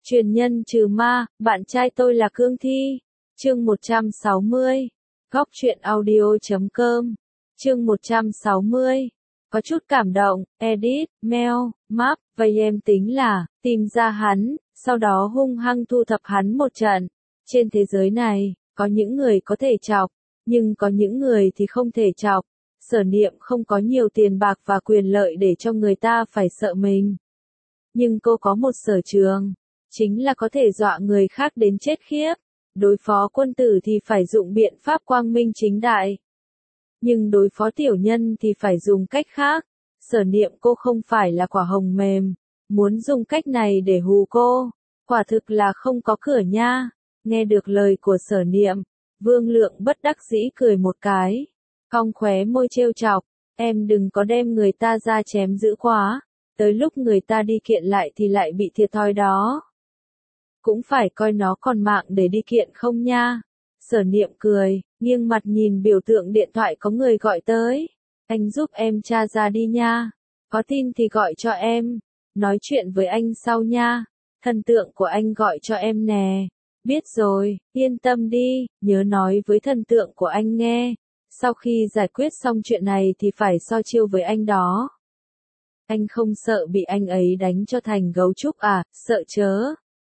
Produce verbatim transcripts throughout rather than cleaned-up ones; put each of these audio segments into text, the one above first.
Truyền nhân trừ ma, bạn trai tôi là Cương Thi. Chương một trăm sáu mươi. Góc truyện audio chấm com. Chương một trăm sáu mươi. Có chút cảm động, edit, mail, map, vậy em tính là, tìm ra hắn, sau đó hung hăng thu thập hắn một trận. Trên thế giới này, có những người có thể chọc, nhưng có những người thì không thể chọc. Sở Niệm không có nhiều tiền bạc và quyền lợi để cho người ta phải sợ mình. Nhưng cô có một sở trường, chính là có thể dọa người khác đến chết khiếp. Đối phó quân tử thì phải dụng biện pháp quang minh chính đại. Nhưng đối phó tiểu nhân thì phải dùng cách khác. Sở Niệm cô không phải là quả hồng mềm. Muốn dùng cách này để hù cô, quả thực là không có cửa nha. Nghe được lời của Sở Niệm, Vương Lượng bất đắc dĩ cười một cái. Cong khóe môi trêu chọc, em đừng có đem người ta ra chém dữ quá. Tới lúc người ta đi kiện lại thì lại bị thiệt thòi đó. Cũng phải coi nó còn mạng để đi kiện không nha. Sở Niệm cười, nghiêng mặt nhìn biểu tượng điện thoại có người gọi tới. Anh giúp em tra ra đi nha. Có tin thì gọi cho em. Nói chuyện với anh sau nha. Thần tượng của anh gọi cho em nè. Biết rồi, yên tâm đi, nhớ nói với thần tượng của anh nghe. Sau khi giải quyết xong chuyện này thì phải so chiêu với anh đó. Anh không sợ bị anh ấy đánh cho thành gấu trúc à, sợ chớ.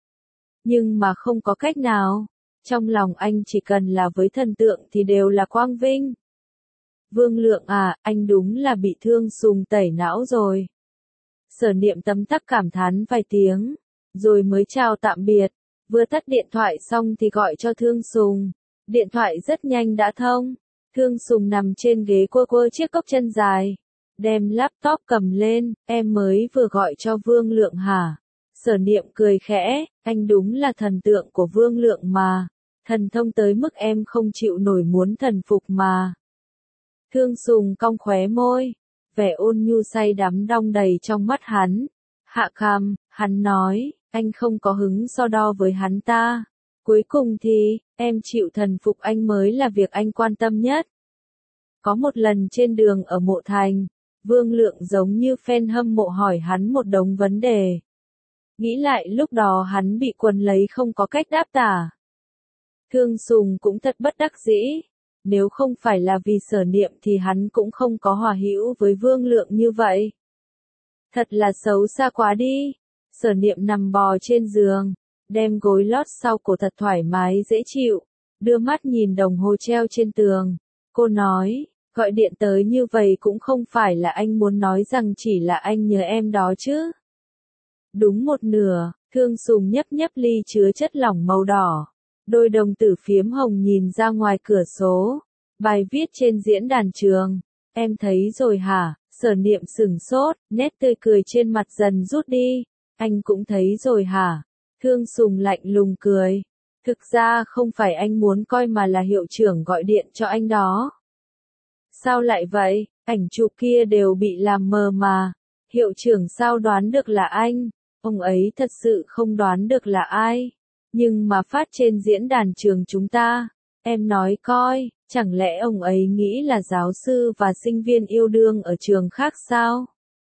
Nhưng mà không có cách nào. Trong lòng anh chỉ cần là với thần tượng thì đều là quang vinh. Vương Lượng à, anh đúng là bị Thương Sùng tẩy não rồi. Sở Niệm tấm tắc cảm thán vài tiếng, rồi mới chào tạm biệt. Vừa tắt điện thoại xong thì gọi cho Thương Sùng. Điện thoại rất nhanh đã thông. Thương Sùng nằm trên ghế quơ quơ chiếc cốc chân dài. Đem laptop cầm lên, em mới vừa gọi cho Vương Lượng hả? Sở Niệm cười khẽ, anh đúng là thần tượng của Vương Lượng mà. Thần thông tới mức em không chịu nổi muốn thần phục mà. Thương Sùng cong khóe môi, vẻ ôn nhu say đắm đong đầy trong mắt hắn. Hạ cằm, hắn nói, anh không có hứng so đo với hắn ta. Cuối cùng thì, em chịu thần phục anh mới là việc anh quan tâm nhất. Có một lần trên đường ở Mộ Thành, Vương Lượng giống như fan hâm mộ hỏi hắn một đống vấn đề. Nghĩ lại lúc đó hắn bị quần lấy không có cách đáp tả. Thương Sùng cũng thật bất đắc dĩ. Nếu không phải là vì Sở Niệm thì hắn cũng không có hòa hữu với Vương Lượng như vậy. Thật là xấu xa quá đi. Sở Niệm nằm bò trên giường, đem gối lót sau cổ thật thoải mái dễ chịu, đưa mắt nhìn đồng hồ treo trên tường. Cô nói, gọi điện tới như vậy cũng không phải là anh muốn nói rằng chỉ là anh nhớ em đó chứ. Đúng một nửa, Thương Sùng nhấp nhấp ly chứa chất lỏng màu đỏ. Đôi đồng tử phiếm hồng nhìn ra ngoài cửa sổ. Bài viết trên diễn đàn trường. Em thấy rồi hả? Sở Niệm sửng sốt, nét tươi cười trên mặt dần rút đi. Anh cũng thấy rồi hả? Thương Sùng lạnh lùng cười. Thực ra không phải anh muốn coi mà là hiệu trưởng gọi điện cho anh đó. Sao lại vậy? Ảnh chụp kia đều bị làm mờ mà. Hiệu trưởng sao đoán được là anh? Ông ấy thật sự không đoán được là ai. Nhưng mà phát trên diễn đàn trường chúng ta. Em nói coi, chẳng lẽ ông ấy nghĩ là giáo sư và sinh viên yêu đương ở trường khác sao?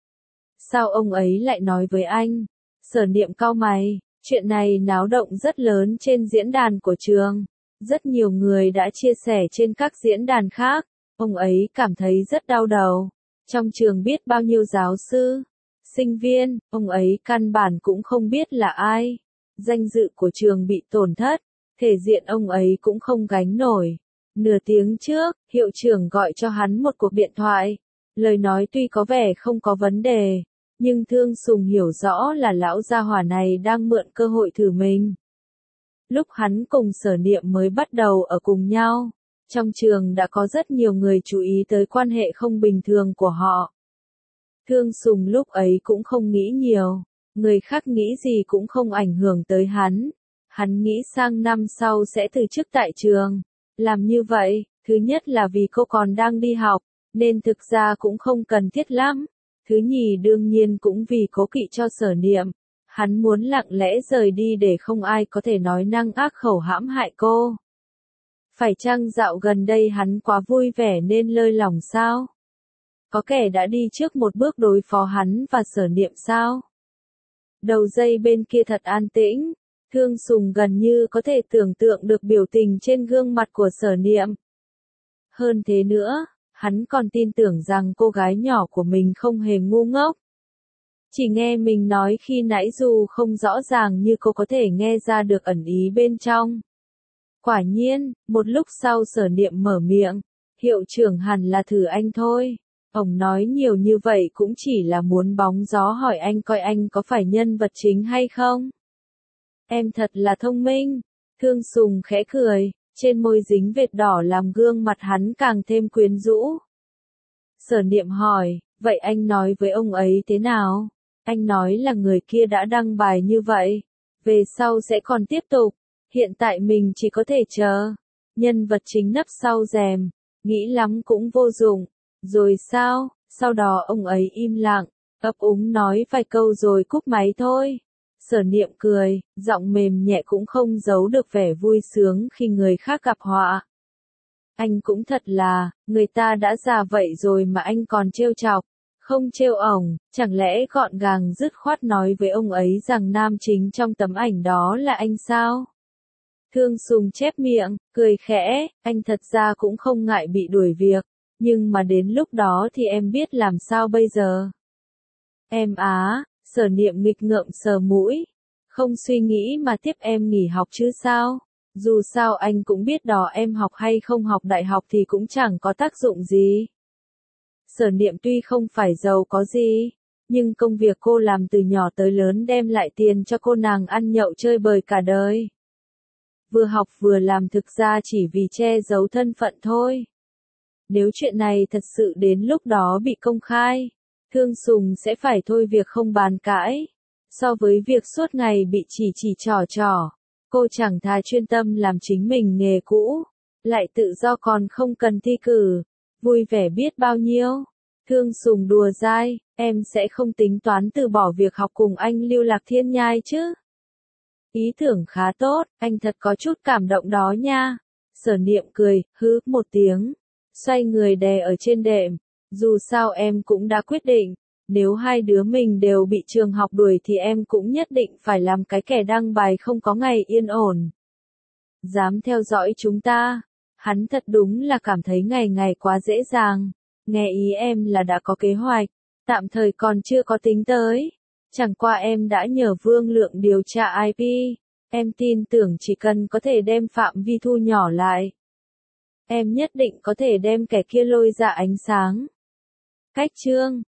Sao ông ấy lại nói với anh? Sở Niệm cau mày, chuyện này náo động rất lớn trên diễn đàn của trường. Rất nhiều người đã chia sẻ trên các diễn đàn khác. Ông ấy cảm thấy rất đau đầu. Trong trường biết bao nhiêu giáo sư, sinh viên, ông ấy căn bản cũng không biết là ai. Danh dự của trường bị tổn thất, thể diện ông ấy cũng không gánh nổi. Nửa tiếng trước, hiệu trưởng gọi cho hắn một cuộc điện thoại. Lời nói tuy có vẻ không có vấn đề, nhưng Thương Sùng hiểu rõ là lão gia hỏa này đang mượn cơ hội thử mình. Lúc hắn cùng Sở Niệm mới bắt đầu ở cùng nhau, trong trường đã có rất nhiều người chú ý tới quan hệ không bình thường của họ. Thương Sùng lúc ấy cũng không nghĩ nhiều, người khác nghĩ gì cũng không ảnh hưởng tới hắn. Hắn nghĩ sang năm sau sẽ từ chức tại trường. Làm như vậy, thứ nhất là vì cô còn đang đi học, nên thực ra cũng không cần thiết lắm. Thứ nhì đương nhiên cũng vì cố kỵ cho Sở Niệm. Hắn muốn lặng lẽ rời đi để không ai có thể nói năng ác khẩu hãm hại cô. Phải chăng dạo gần đây hắn quá vui vẻ nên lơi lỏng sao? Có kẻ đã đi trước một bước đối phó hắn và Sở Niệm sao? Đầu dây bên kia thật an tĩnh, Thương Sùng gần như có thể tưởng tượng được biểu tình trên gương mặt của Sở Niệm. Hơn thế nữa, hắn còn tin tưởng rằng cô gái nhỏ của mình không hề ngu ngốc. Chỉ nghe mình nói khi nãy dù không rõ ràng như cô có thể nghe ra được ẩn ý bên trong. Quả nhiên, một lúc sau Sở Niệm mở miệng, hiệu trưởng hẳn là thử anh thôi. Ông nói nhiều như vậy cũng chỉ là muốn bóng gió hỏi anh coi anh có phải nhân vật chính hay không. Em thật là thông minh. Thương Sùng khẽ cười, trên môi dính vệt đỏ làm gương mặt hắn càng thêm quyến rũ. Sở Niệm hỏi, vậy anh nói với ông ấy thế nào? Anh nói là người kia đã đăng bài như vậy, về sau sẽ còn tiếp tục, hiện tại mình chỉ có thể chờ. Nhân vật chính nấp sau rèm, nghĩ lắm cũng vô dụng. Rồi sao? Sau đó ông ấy im lặng, ấp úng nói vài câu rồi cúp máy thôi. Sở Niệm cười, giọng mềm nhẹ cũng không giấu được vẻ vui sướng khi người khác gặp họa. Anh cũng thật là, người ta đã già vậy rồi mà anh còn trêu chọc, không trêu ổng, chẳng lẽ gọn gàng dứt khoát nói với ông ấy rằng nam chính trong tấm ảnh đó là anh sao? Thương Sùng chép miệng, cười khẽ, anh thật ra cũng không ngại bị đuổi việc, nhưng mà đến lúc đó thì em biết làm sao bây giờ. Em á, Sở Niệm nghịch ngợm sờ mũi, không suy nghĩ mà tiếp em nghỉ học chứ sao? Dù sao anh cũng biết đó em học hay không học đại học thì cũng chẳng có tác dụng gì. Sở Niệm tuy không phải giàu có gì, nhưng công việc cô làm từ nhỏ tới lớn đem lại tiền cho cô nàng ăn nhậu chơi bời cả đời. Vừa học vừa làm thực ra chỉ vì che giấu thân phận thôi. Nếu chuyện này thật sự đến lúc đó bị công khai, Thương Sùng sẽ phải thôi việc không bàn cãi. So với việc suốt ngày bị chỉ chỉ trò trò, cô chẳng thà chuyên tâm làm chính mình nghề cũ, lại tự do còn không cần thi cử, vui vẻ biết bao nhiêu. Thương Sùng đùa dai, em sẽ không tính toán từ bỏ việc học cùng anh Lưu Lạc Thiên Nhai chứ? Ý tưởng khá tốt, anh thật có chút cảm động đó nha. Sở Niệm cười, hứ một tiếng, xoay người đè ở trên đệm. Dù sao em cũng đã quyết định, nếu hai đứa mình đều bị trường học đuổi thì em cũng nhất định phải làm cái kẻ đăng bài không có ngày yên ổn. Dám theo dõi chúng ta, hắn thật đúng là cảm thấy ngày ngày quá dễ dàng. Nghe ý em là đã có kế hoạch, tạm thời còn chưa có tính tới. Chẳng qua em đã nhờ Vương Lượng điều tra i pê, em tin tưởng chỉ cần có thể đem phạm vi thu nhỏ lại, em nhất định có thể đem kẻ kia lôi ra ánh sáng. Cách chương